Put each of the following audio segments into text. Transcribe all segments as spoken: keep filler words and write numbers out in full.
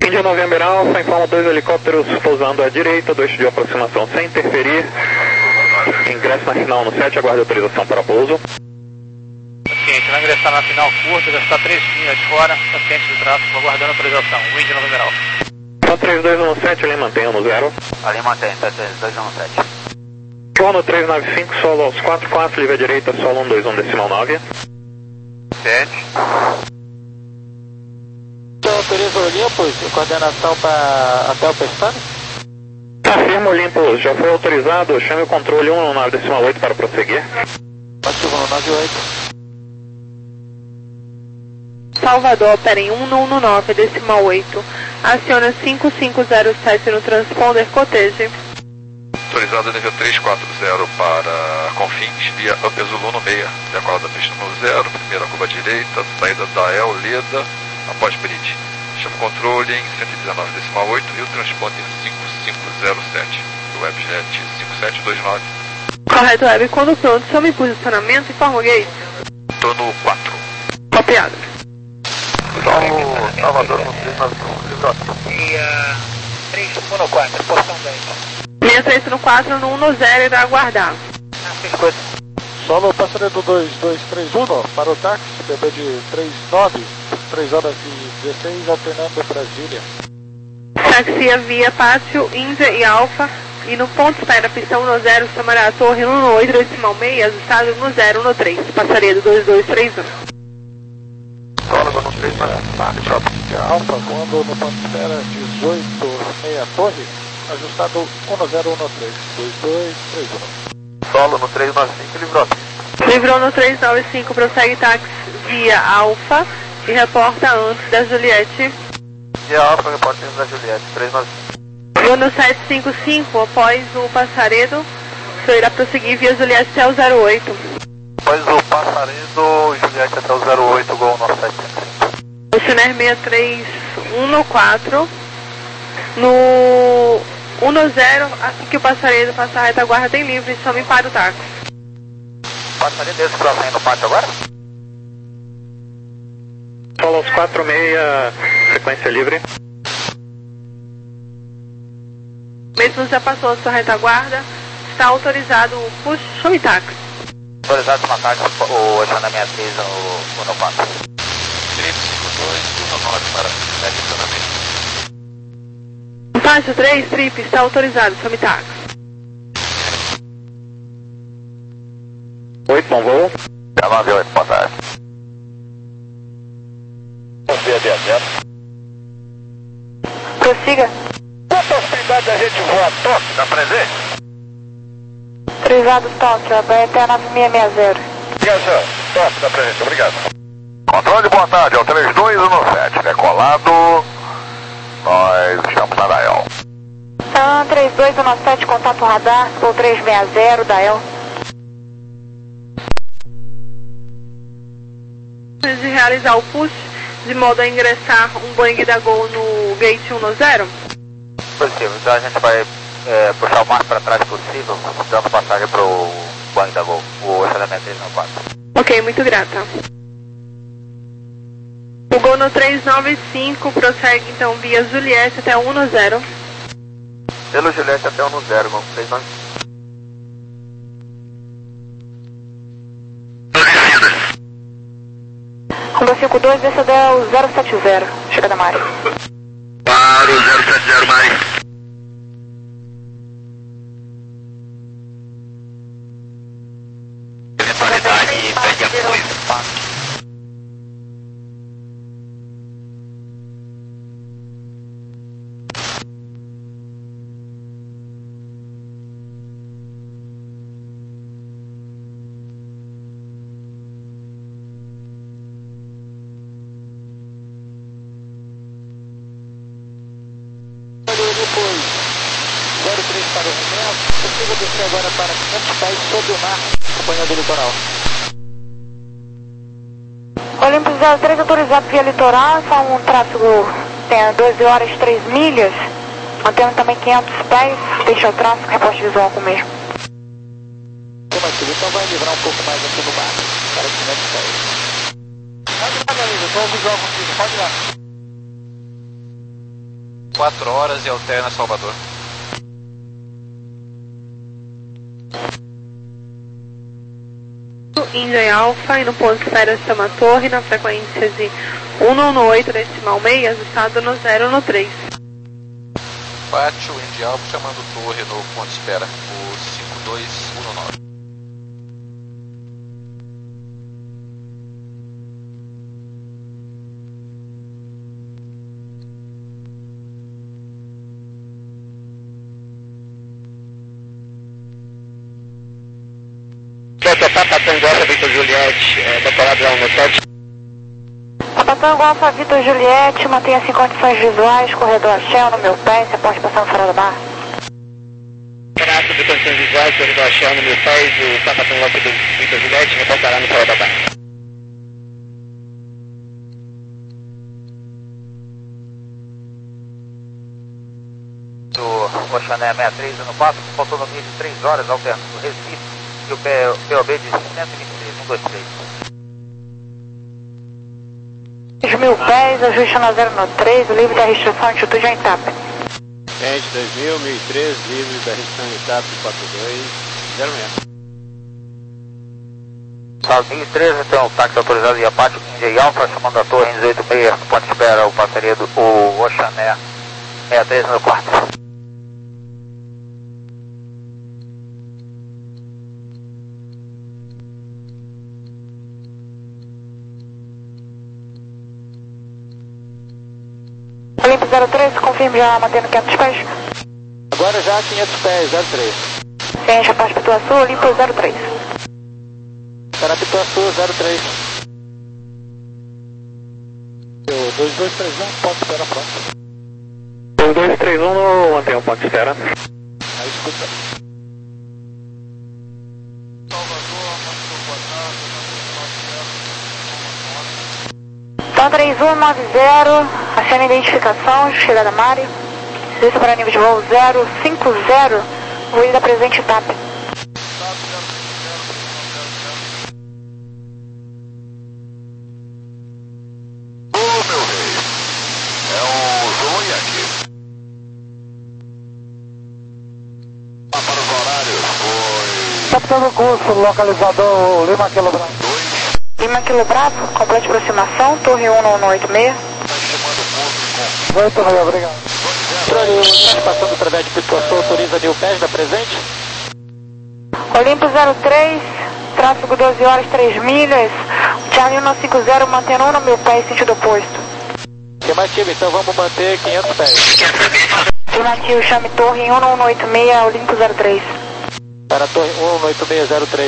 Índia November Alpha, informa dois helicópteros pousando à direita, dois de aproximação sem interferir. Ingresso na final no sete, aguarde autorização para pouso. Paciente vai ingressar na final curta, já está três milhas fora, paciente de tráfego aguardando autorização. Wind November Alpha. Só três dois um sete, ali mantém no zero. Ali mantém, três dois um sete. Plano três nove cinco, solo aos quatro quatro, livre à direita, solo um dois um decimal nove. sete. Então, autoriza o Olympus e coordenação para até o Pestana? Afirma Olympus, já foi autorizado, chame o controle um nove decimal oito para prosseguir. Ativo um nove oito. Salvador, operem um um nove decimal oito. Aciona cinco cinco zero sete no transponder Cotege. Autorizado nível três quatro zero para Confins, via Upper Zulu no meia, decola da pista no zero, primeira curva direita, saída da El Leda, após bridge. Chama o controle em cento e dezenove decimal oito e o transponder cinco cinco zero sete, do Webjet cinco sete dois nove. Correto, Web. Quando pronto, chame posicionamento e informa o gate. Tô no quatro. Copiado. Solo Salvador no três nove cinco, livre. E uh, três um no quatro, porção dez. Linha três no quatro, no um no zero, irá aguardar. Ah, fiz coisa. Solo passaredo dois dois três um para o táxi, B B de três nove, três horas e dezesseis, alternando Brasília. Taxia via Pátio, Índia e Alfa. E no ponto espera, pista um no zero, chamará a torre um no oito decimal seis, ajustado um no zero, um no três. Passaredo dois dois três um. Solo no três para Shopping Alfa, quando no ponto espera dezoito meia torre, ajustado um no zero, um no três, dois dois três um. Solo no três nove cinco, livrou. Livrou no três nove cinco, prossegue táxi via Alfa e reporta antes da Juliette. Via Alfa, repórter da Juliette, três nove cinco. Voo no sete cinco cinco, após o Passaredo, o senhor irá prosseguir via Juliette até o zero oito. Após o Passaredo, Juliette até o zero oito, gol no sete cinco cinco. O Ciner seis três um no quatro, no um no zero, assim que o Passaredo passar a retaguarda tem livre, chame para o táxi. Passaredo desse próximo aí no pátio agora? Solo aos quatro meia, sequência livre. Mesmo já passou a sua retaguarda, está autorizado o push, chame táxi. Autorizado uma táxi, o Oceana sessenta e três no, no quatro. três cinco dois um nove para estacionamento. Pátio três, trip, está autorizado, chame táxi. oito, bom voo. nove oito, boa tarde. B D zero. Prossiga. Qual a possibilidade da gente voar toque na presente? Autorizado Tóquio, até nove seis seis zero. Ligação, toque na presente, obrigado. Controle, boa tarde, é o três dois um sete, decolado, nós estamos na Dael. San três dois um sete, contato radar, ou três seis zero, Dael. De realizar o push, de modo a ingressar um Boeing da Gol no gate um no zero? Positivo, então a gente vai é, puxar o mais para trás possível, dando passagem para o Boeing da Gol, o Oceana sessenta e três no quatro. Ok, muito grata. O Gol no três nove cinco prossegue então via Juliette até um no zero. Pelo Juliette até um no zero, Gol três nove cinco. Combo cinco dois, desceu o zero sete zero, chega da Mari. Para o zero sete zero, Mari. Eventualidade, pede apoio. Depois, zero três para o Romero, precisa descer agora para quinhentos pés sob o mar, acompanhando o litoral. Olympus zero três autorizado via litoral, só um tráfego, tem doze horas e três milhas, mantendo também quinhentos pés, deixa o tráfego, reposte visual com o mesmo. Então vai livrar um pouco mais aqui no mar, para quinhentos pés. Pode ir lá, meu amigo, estou visual contigo, pode ir lá. quatro horas e alterna Salvador. Índia Alfa, e no ponto de espera chama Torre, na frequência de cento e dezenove, decimal meio, ajustado no zero no três. Pátio Índia Alfa chamando Torre no ponto de espera, o cinco dois um nove. Papa Tango Alfa Vitor Juliette, é, decorado lá no sete. Papa Tango Alfa Vitor Juliette, mantenha-se em condições visuais, corredor Shell no meu pé, você pode passar fora do bar. Traço de condições visuais, corredor Shell no meu pé, o Papa Tango Alfa Vitor Juliette reportará no fora do bar. Do Oxané sessenta e três no quatro, faltou no mínimo de três horas, alternando o Recife. E o P O B de cento e vinte e três, um dois três. dois mil pés, ajuste no zero no três, livre da restrição altitude em Itap. Gente, dois mil, mil e três, livre da restrição Itap quatro dois zero seis. Salve mil e treze, então, táxi autorizado via Pátio Índia Alfa, chamando a torre em dezoito seis, ponto de espera, o parceria do o Oxané sessenta e três no quarto. Olimpo zero três, confirme já mantendo quinhentos pés. Agora já quinhentos pés, zero três. Ciente, Paz Pituaçu, Olimpo zero três. Para Pituaçu, zero três. dois dois três um, ponto de espera pronto. dois dois três um no mantenha o ponto de espera. Aí escuta. Então três um nove zero, achando a identificação, chegada Mari. Serviço para nível de voo zero cinco zero, ruído da presente Itap. Ô meu rei, é um Zulu aqui. Ah, para os horários foi... Capitão do curso, localizador Lima Quilo Bravo. Lima Quilo Bravo, complete aproximação, torre um nove oito seis. Muito bem, obrigado. Passando através de Pituaçu, autoriza mil pés da presente. Olimpo zero três, tráfego doze horas três milhas. Charlie um cinco zero, mantendo um no meu pé em sentido oposto. Afirmativo, então vamos manter quinhentos pés. Afirmativo, chame torre um nove oito seis, Olimpo zero três. Para a torre um oito seis zero três.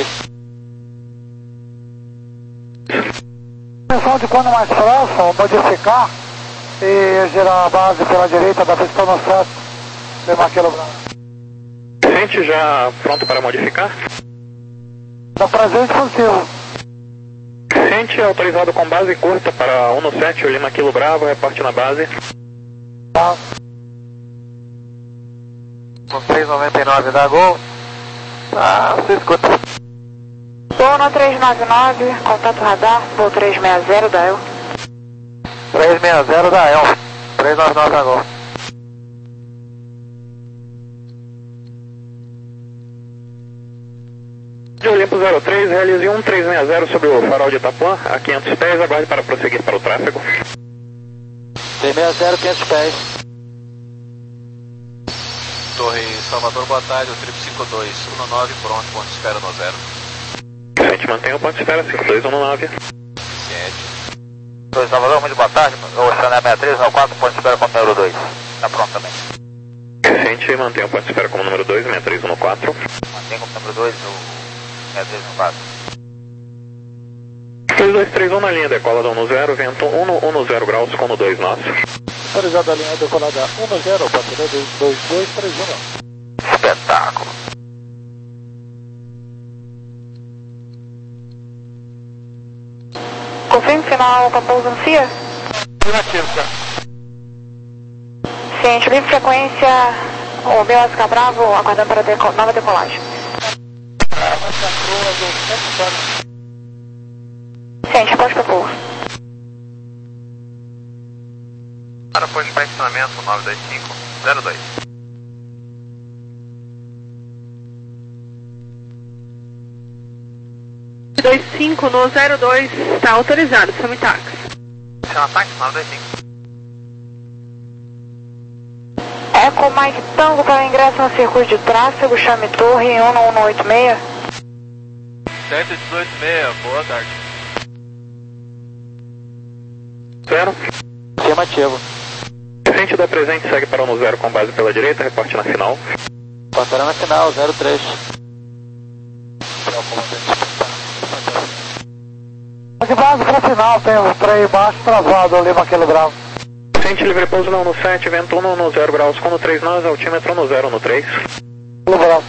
Atenção de quando mais próximo, modificar e girar a base pela direita da pista no sete, Lima Quilo Bravo. Gente, já pronto para modificar? Da presente possível. Gente, autorizado com base curta para um no sete, o Lima Quilo Bravo, reporte na base. Tá. Com três noventa e nove da Gol. Ah, você escuta. Gol no três nove nove, contato radar, voo três seis zero da El. três seis zero da El. três nove nove da Gol. De Olimpo zero três, realize um três seis zero sobre o farol de Itapuã, a quinhentos pés, aguarde para prosseguir para o tráfego. três seis zero, quinhentos pés. Torre Salvador, boa tarde, o triplo cinco dois um nove, pronto, ponto de espera no zero. Gente, mantenha o ponto de espera, cinco dois um nove. Ciente. Torre Salvador, muito boa tarde. O Xané sessenta e três, no quatro, ponto de espera com o número dois. Tá pronto também. Gente, mantenha o ponto de espera como número dois, sessenta e três um no quatro. Mantenha como número dois, o sessenta e três no quatro. dois dois três um na linha, decola do um no zero, vento um no, um no zero graus com no dois nosso. Autorizado a linha decolada um no zero, parceria dois dois três um. Espetáculo. Confirme final com a pouso no C I A? Negativo, cara. Ciente, livre frequência, o B O S Bravo, aguardando para deco nova decolagem. Ciente, após para pouso. Para pós de estacionamento nove dois cinco zero dois. dois cinco no zero dois, está autorizado, chame táxi. Chama táxi nove dois cinco. Eco Mike Tango para ingresso no circuito de tráfego, chame torre em um um oito seis. sete dezoito seis, boa tarde. Zero. Afirmativo. Frente da presente segue para o no zero com base pela direita, reporte na final. Passará na final, zero três. De base para final, tem o trem baixo travado, Lima Kilo Bravo. Frente livre pouso não no sete, vento um no zero graus com no três nós, altímetro no zero no três. Kilo Bravo.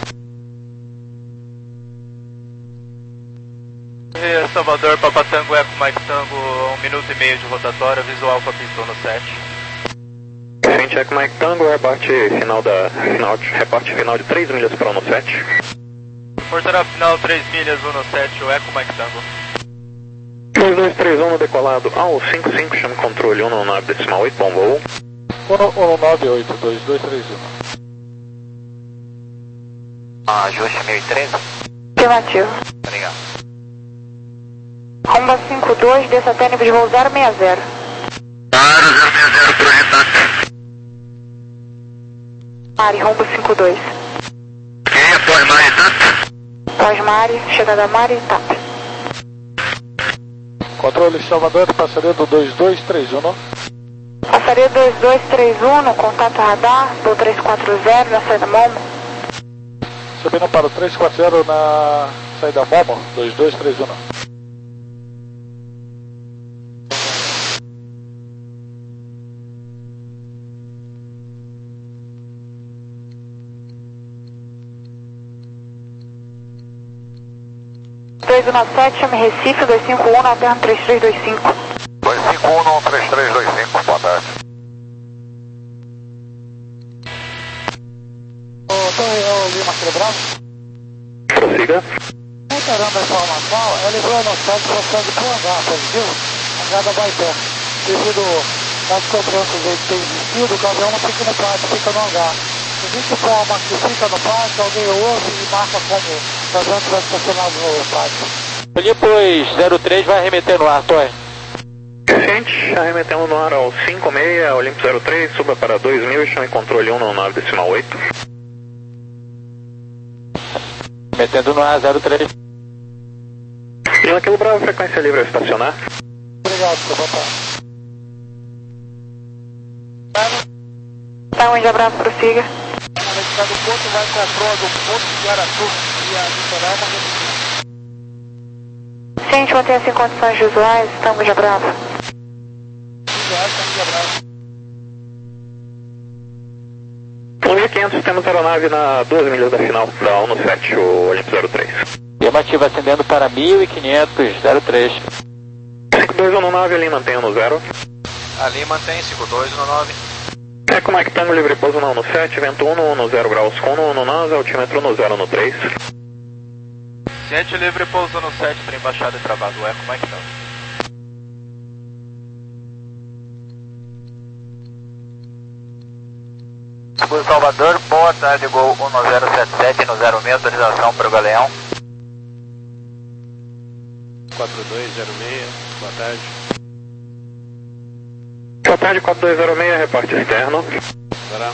Salvador, Papa Tango, Eco Mike Tango, um minuto e meio de rotatória, visual Alfa Pistol no sete. Frente Eco Mike Tango, reporte final, da, final, de, reporte final de três milhas para o no sete. Portará final três milhas, um no sete, o Eco Mike Tango. dois dois três um no decolado ao cinco cinco, chame controle um no nove decimal oito, bom voo. um nove oito, dois dois três um. Ajuste mil e treze. Afirmativo. Obrigado. Rumba cinco dois, desça até nível de voo zero seis zero. Claro, zero seis zero, projetante. Mari, rumbo cinco dois. Quem é pós-Mari, tá? Pós-Mari, chegada Mari, T A P. Controle Salvador, passaria do dois dois três um. Passaria dois dois três um no contato radar, do três quatro zero na saída Momo. Subindo para o três quatro zero na saída Momo, dois dois três um. dois um sete, chame Recife, dois cinco um na Terra três três dois cinco. dois cinco um no três três dois cinco, boa tarde. Ô, Torre, é o Lima Kilo Bravo. Prossiga. Reiterando a informação, ele veio no site procede para o hangar, positivo, hangar da Baité. Devido às cobranças aí que tem existido, o caminhão não fica no pátio, fica no hangar. Existe forma que fica no pátio, alguém ouve e marca como o avião estiver estacionado no pátio. Filipos zero três vai arremeter no ar, Torre. Frente, arremetendo no ar ao cinco seis, Olimpo zero três, suba para dois mil e chame controle um no nove decimal oito. Metendo no ar zero três. Lima Kilo Bravo, frequência livre a estacionar. Obrigado, seu papai. Tá, um Índia Bravo, prossiga. Do ponto vai com a proa do ponto de Aratu e a litoral, mas Gente, mantenha-se em condições visuais, estamos já Bravo. um mil e quinhentos, temos aeronave na duas milhas da final, da um no sete, o Olimpo zero três. Afirmativa ascendendo para mil e quinhentos, zero três. cinco dois um no nove, ali mantenha no zero. Ali mantém cinco dois no nove. Eco Mike Tango, livre pouso não no sete, vento um no zero graus com no, no nós, altímetro no zero no três. Ciente livre pouso no sete, trem baixado e travado, o Eco Mike Tango. Sul Salvador, boa tarde, Gol um zero sete sete no zero seis, autorização para o Galeão. quatro dois zero seis, boa tarde. Boa tarde, quatro dois zero seis, reporte externo. Bora.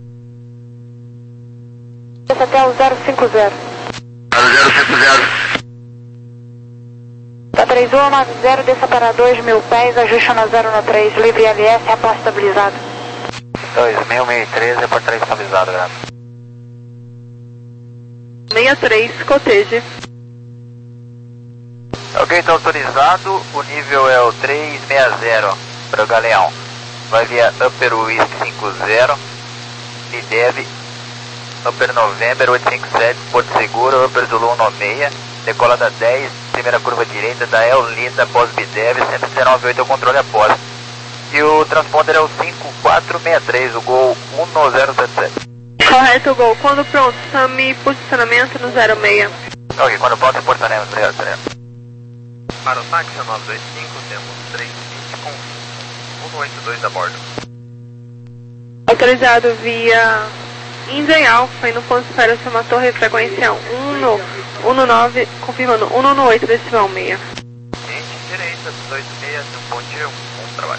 Desça até o zero cinco zero. zero cinco zero. Tá três um nove zero, desça para dois mil pés, ajuste no zero no três, livre L S, aposta estabilizado. dois mil, mil e treze, por três estabilizado, graças. sessenta e três, coteje. Ok, está autorizado, o nível é o três seis zero para o Galeão. Vai via Upper West cinco zero, e deve Upper November oito cinco sete, Porto Seguro, Upper Zulu um nove seis, decola da dez, primeira curva direita da El Linda, pós-Bidev, cento e dezenove oito, o controle após. E o transponder é o cinco quatro seis três, o Gol um zero sete sete. Correto, Gol. Quando pronto, chame posicionamento no zero seis. Ok, quando pronto, posicionamento, obrigado, obrigado. Para o táxi nove dois cinco, temos três vinte com um oito dois a bordo. Autorizado via Índia e Alfa, e no ponto de espera uma torre frequência um no um nove, confirmando um no oito decimal meia. Gente, direita, dezoito meia, bom dia, bom trabalho.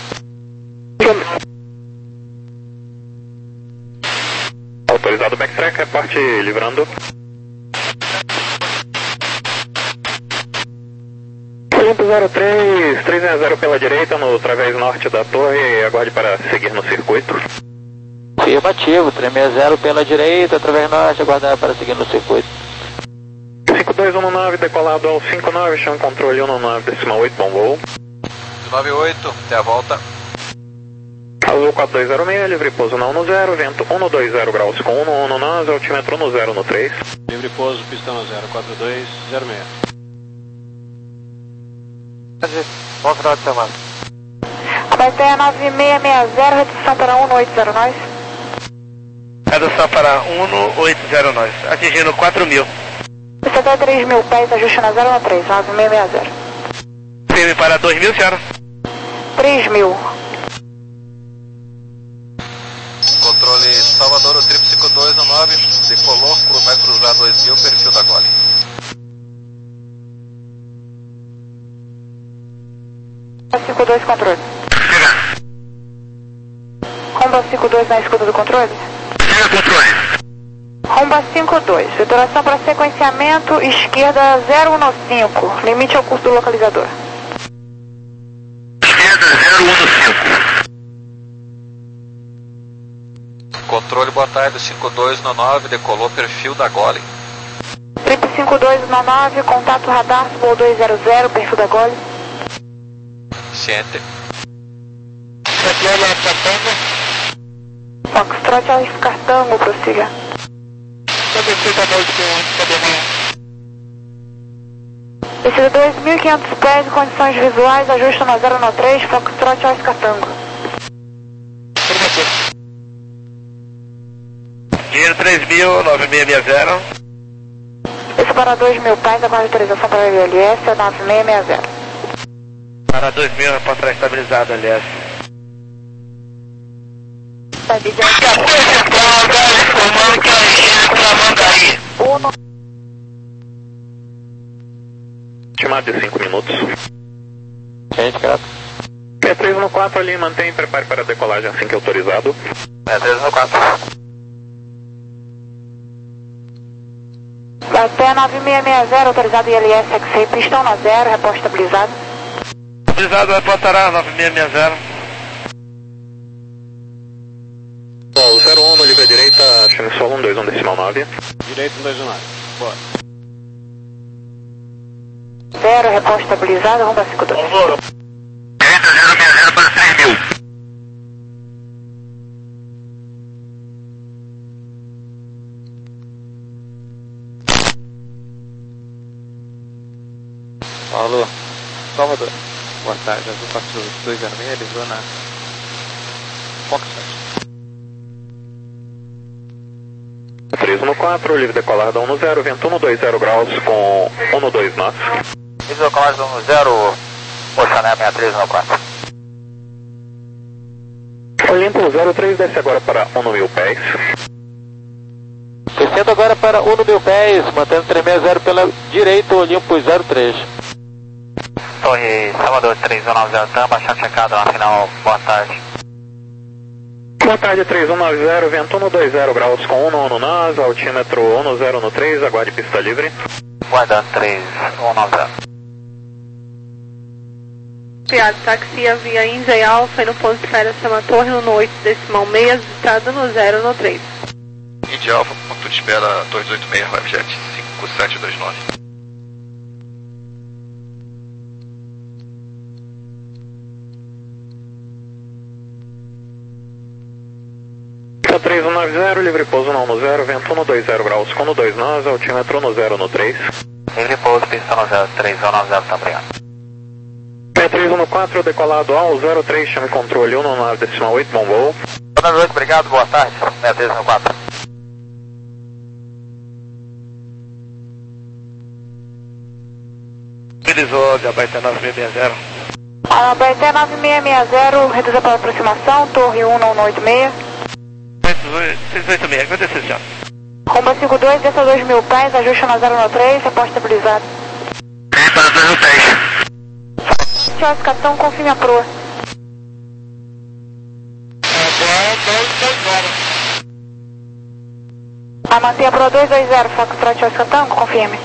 Autorizado backtrack, reporte livrando. Olimpo zero três, três zero pela direita no través norte da torre, aguarde para seguir no circuito. Afirmativo, três seis zero pela direita, através norte, aguardar para seguir no circuito. cinco dois um nove, decolado ao cinco nove, chão controle um nove decimal oito, bom voo. nove oito, até a volta. Azul quatro dois zero seis, livre pouso na um zero, vento um dois zero graus com um no nós, altímetro no zero no três. Livre pouso, pistão zero quatro dois zero seis. Bom final de semana. Abaeté nove seis seis zero, redução para um oito zero nós. Redução para um oito zero nós, atingindo quatro mil. Você até três mil pés, ajuste na zero três, nove seis seis zero. Firme para dois mil, senhora? três mil. Controle Salvador, o triplo cinco dois um nove, decolou, vai cruzar dois mil, perfil da Gole. cinco dois, controle. Romba cinco dois na escuta do controle? Siga controle. Romba cinco dois, detonação para sequenciamento, esquerda zero um cinco, limite ao curso do localizador. Esquerda zero um cinco. Controle, boa tarde, cinco dois um nove, decolou, perfil da Gole. Trip cinco dois um nove, contato radar, voo dois zero zero, perfil da Gole. Ciente. Foxtrot ao Cartango, prossiga. Descida dois mil e quinhentos pés, condições visuais, ajuste na zero três, Foxtrot ao Cartango. Dinheiro três mil, nove seis seis zero. Esse para dois mil pés, aguarde autorização para o L S, nove seis seis zero. Para dois mil, reportará estabilizado, aliás. Estimado de cinco minutos. Gente, cara. P três um quatro ali, mantém e prepare para a decolagem assim que autorizado. P três um quatro. Até nove seis seis zero, autorizado I L S X-Ray, pistão na zero, reposto estabilizado. Estabilizado, reportará nove seis seis zero. O zero um no livre à direita, chame solo um dois um decimal nove. Direito um dois um nove. Boa. Zero, reposto estabilizado, rumba cinco dois. Direita zero seis zero para seis mil. Alô, Salvador. Boa tarde, Azul quatro dois zero seis, livrou na Foxtrot. três um quatro, livre decolado um zero, vento um dois zero graus com um dois nós. Livre decolado um zero, Oceané sessenta e três um quatro. Olimpo zero três, desce agora para um mil pés. Descendo agora para um mil pés, mantendo três seis zero pela direita, Olimpo zero três. Torre Salvador três um nove zero, tam, baixando checado na final, boa tarde. Boa tarde, três um nove zero, vento um dois zero graus com um no nós, altímetro um zero no três, aguarde pista livre. Guardando três um nove zero. Piado, taxia via Índia e Alfa, e no ponto de espera uma torre no oito decimal meia, visitado no zero no três. Índia Alfa, ponto de espera, dois oito seis, Webjet cinco sete dois nove. três um nove zero, livre pouso no um zero, vento um dois zero graus com um dois nós, altímetro no zero no três. Livre pouso, pistão no zero três um nove zero, tá, obrigado. P três um quatro, decolado ao zero três, chame controle um nove decimal oito, bom voo. Boa noite, obrigado, boa tarde, P três um quatro. Utilizou de Abaeté nove seis seis zero. Abaeté nove seis seis zero, reduza para aproximação, torre um no um oito seis. seis oito seis, agradecer, senhor. Roma cinco dois, desça dois mil pés, ajuste na zero um três, reposta estabilizado. Para dois mil pés. Senhor, capitão, confirme a proa. A manter a proa dois dois zero, Foxtrot Oscar Tango, confirme.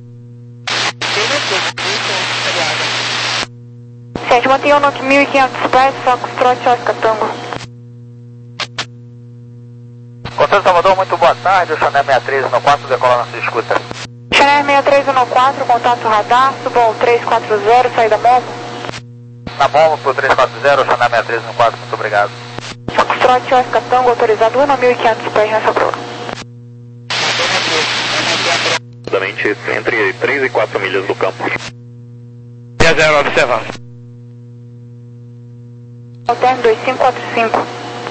Gente, mantenha o Note mil e quinhentos pés, Foxtrot Oscar Tango. Conselho Salvador, muito boa tarde, o Chanel sessenta e três um quatro decola na sua escuta. Chanel sessenta e três um quatro, contato radar, suba o três quatro zero, saída Momo. Na Momo pro três quatro zero, Chanel sessenta e três um quatro, muito obrigado. Foxtrot Oscar Tango, autorizado um mil e quinhentos pés nessa proa. Entre três e quatro milhas do campo. seis zero, observando. Alterno dois cinco quatro cinco.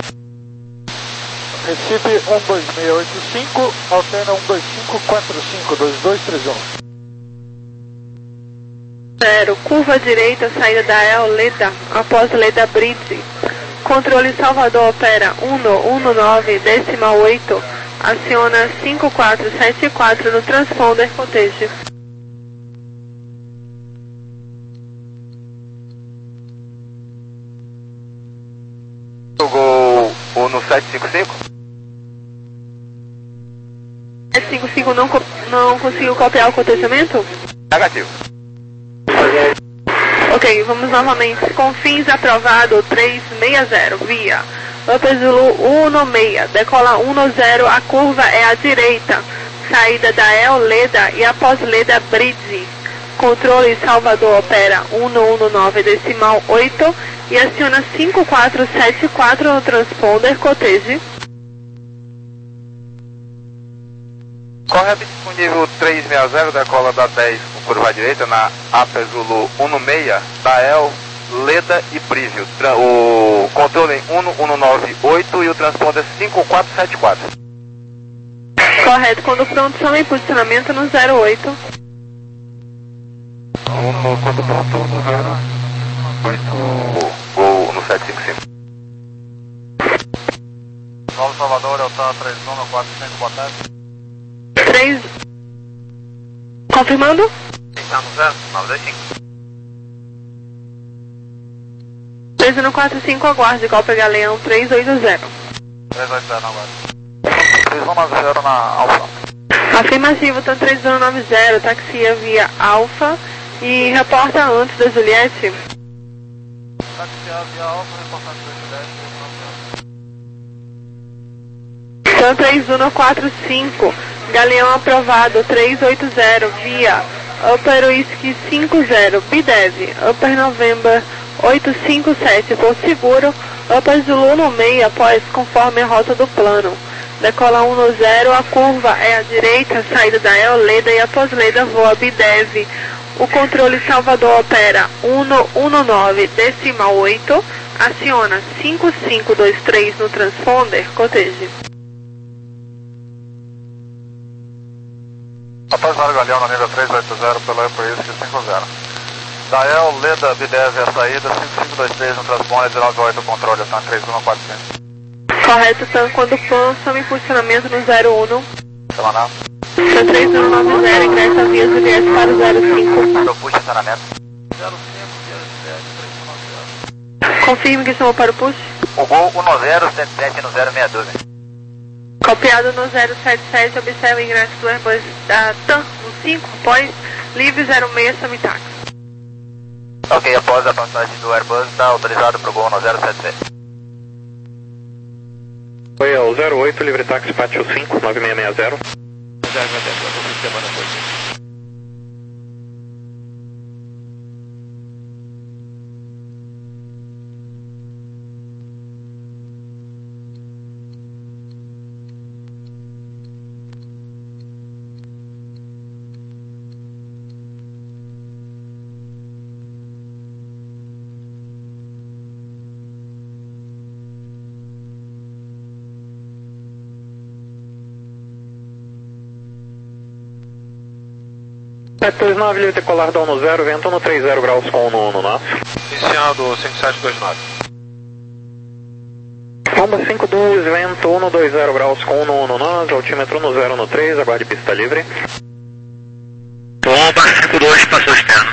Recife um dois seis oito cinco, alterna um dois cinco quatro cinco, dois dois três um. zero, curva direita, saída da El Leda, após Leda Bridge. Controle Salvador opera um um nove, decimal oito, aciona cinco quatro sete quatro no transponder cottage. Jogou o no sete cinco cinco? sete cinco cinco não, não conseguiu copiar o cotejamento? Negativo. Ok, vamos novamente. Com fins aprovado três seis zero, via Upper Zulu um seis, decola um zero, a curva é à direita, saída da El Leda e após Leda Bridge. Controle Salvador opera um um nove, decimal oito e aciona cinco quatro sete quatro no transponder cottage. Corre com nível três seis zero, decola da dez com curva à direita na Upper Zulu um seis, da El, Leda e Bridge. O controle um um nove oito e o transponder cinco quatro sete quatro. Correto, quando pronto, chama em posicionamento no zero oito. Quando pronto, no zero oito. Gol no sete cinco cinco. Paulo Salvador, Delta três um quatro cinco, boa tarde. três. Confirmando? Está no zero, nove dois cinco. três um quatro cinco, aguarde, golpe Galeão três oito zero. três oito zero, aguarde. três um nove zero na Alfa. Afirmativo, tá três um nove zero, taxia via Alfa e reporta antes da Juliette. Taxia via Alfa, reporta antes da Juliette. Então três um quatro cinco, Galeão aprovado três oito zero, via Upper Whisky cinco zero, Bidev, Upper November oito cinco sete, por seguro, Upper Zulu no meio após conforme a rota do plano. Decola um zero, a curva é à direita, saída da El Leda e após Leda voa Bidev. O controle Salvador opera um um nove, decimal oito, aciona cinco cinco dois três no transponder, cottage. Após Mário Galeão no nível três oito zero pela Upper Whisky cinco zero. Dael, Leda, Bidev a saída, cinco cinco dois três no transponder, dezenove oito controle, ação três um quatro cinco. Correto, Tan, quando plano, chama em posicionamento no zero um. Semanal. Tan três um nove zero, ingressa via Juliette para o zero cinco. Eu puxo estacionamento. zero cinco zero sete três um nove zero. Confirme que chamou para o push. O gol um zero sete sete no zero seis doze. Copiado no zero sete sete, observa o ingresso do Airbus da TAM no cinco, após livre zero seis, Samitax. Ok, após a passagem do Airbus, está autorizado para o gol no zero sete sete. Foi ao zero oito, livre táxi Pátio cinco, nove seis seis zero. sete dois nove, livre decolar da um zero, vento no três zero graus com um no nosso. Iniciando cinco sete dois nove. Bomba cinco dois, vento um dois zero graus com um no nós, altímetro no zero no três, aguarde pista livre. Bomba cinco dois, passou externo.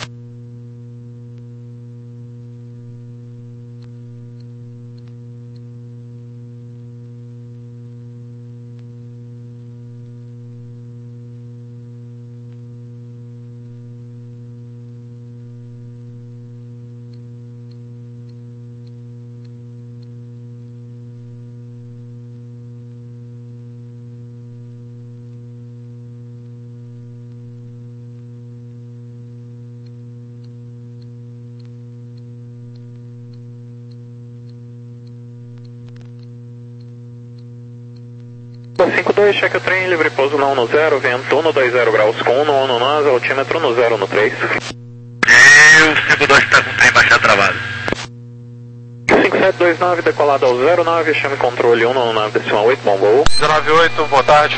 cinco dois, cheque o trem, livre pouso não no zero, vento um dois zero graus com um no nós, altímetro no zero no três. E o cinco dois está com o trem baixado travado. cinco sete dois nove, decolado ao zero nove, chame controle um no nove decimal oito, bom voo. zero nove oito, boa tarde.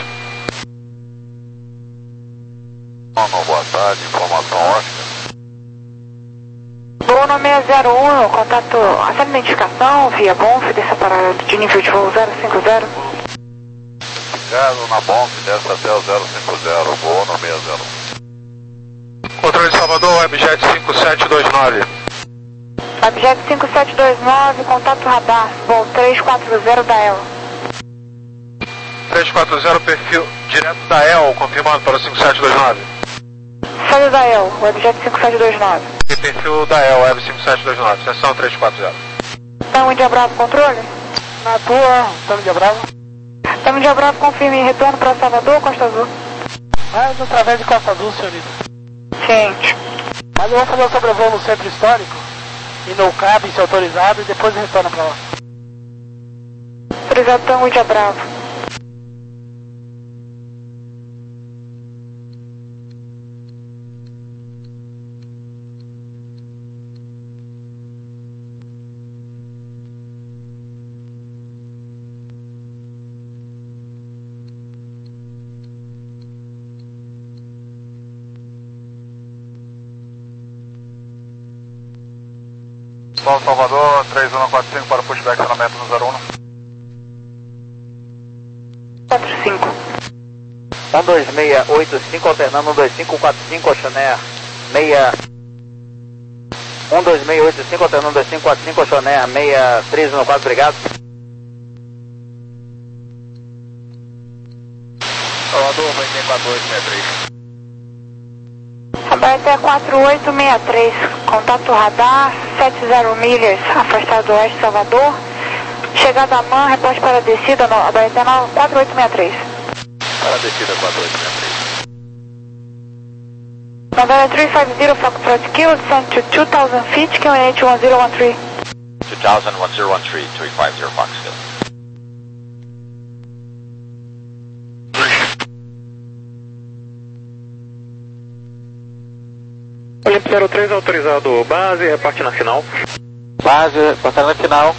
Não, boa tarde, informação ótica. Voo no seis zero um, contato, acessa identificação via Bonf, dessa parada de nível de voo zero cinco zero. Ligado na Bonf, desce até o zero cinco zero, voo no seis zero um. Controle de Salvador, Webjet cinco sete dois nove. Webjet cinco sete dois nove, contato radar, voo três quatro zero da E L. três quatro zero, perfil direto da E L, confirmando para o cinco sete dois nove. Saída da E L, Webjet cinco sete dois nove. E perfil da E L, Web cinco sete dois nove, seção três quatro zero. Tamo de Bravo, controle? Na tua, Tamo de Bravo. Tamo de Bravo, confirme retorno para Salvador ou Costa Azul? Mas através de Costa Azul, senhorita. Gente. Mas eu vou fazer o sobrevoo no centro histórico, e no cabo, se autorizado, e depois retorna pra lá. Autorizado, Tamo de Bravo. São Salvador, três um quatro cinco para pushback, acionamento no zero um. quatro cinco. um dois seis oito cinco, alternando um dois cinco quatro cinco, Oceaneer seis... um dois seis oito cinco, alternando um dois cinco quatro cinco, Oceaneer seis três um quatro, obrigado. Salvador, manhã quatro oito seis três. Aberta quatro oito seis três, contato radar, setenta milhas, afastado oeste Salvador. Chegada a M A N, reposte para a descida, aberta quatro oito seis três. Para a descida quatro oito seis três. November três cinco zero, Foxtrot Kilo, descend to two thousand feet, Q N H one zero one three. two thousand, one zero one three, three five zero Foxkill. Olimpo zero três, autorizado base, reparte na final. Base, reportando na final.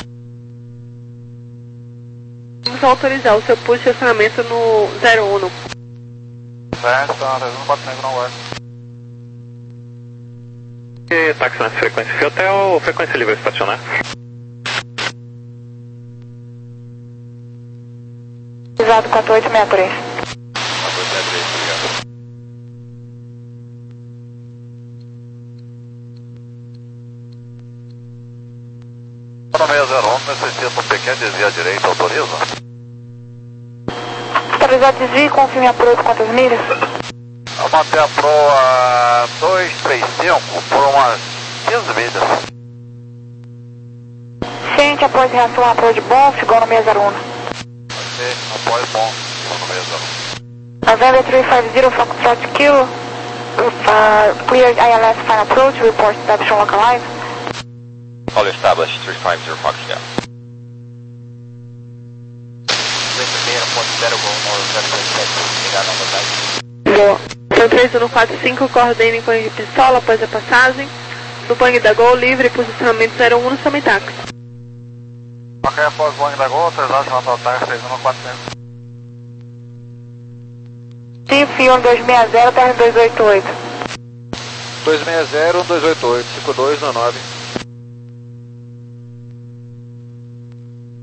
Vamos autorizar o seu push de acionamento no zero um. Certo, três um quatro cinco não vai. E táxi nessa frequência Fiotel, frequência livre estacionar. Autorizado quatro oito seis três. quatro oito seis três, obrigado. Para o seis zero um, necessita um pequeno desvio à direita, autoriza? Autorizado desvio, confirme a proa quantas milhas? Vamos manter a proa dois três cinco por umas quinze milhas. Ciente após reação à proa de Bonf, igual no seis zero um. Ok, após bom, igual no seis zero um. November três cinco zero, Foxtrot Kilo, uh, cleared I L S final approach, report establishment localized. All established, three five zero Foxkill. Boa. Seu três um quatro cinco, coordene em banho de pistola após a passagem. No banho da Gol, livre, posicionamento zero um no Samitax. Ok, após o banho da Gol, autorizado na total três um quatro cinco. Tiff um dois seis zero, T R dois oito oito. dois seis zero, um dois oito oito, cinco dois no nove.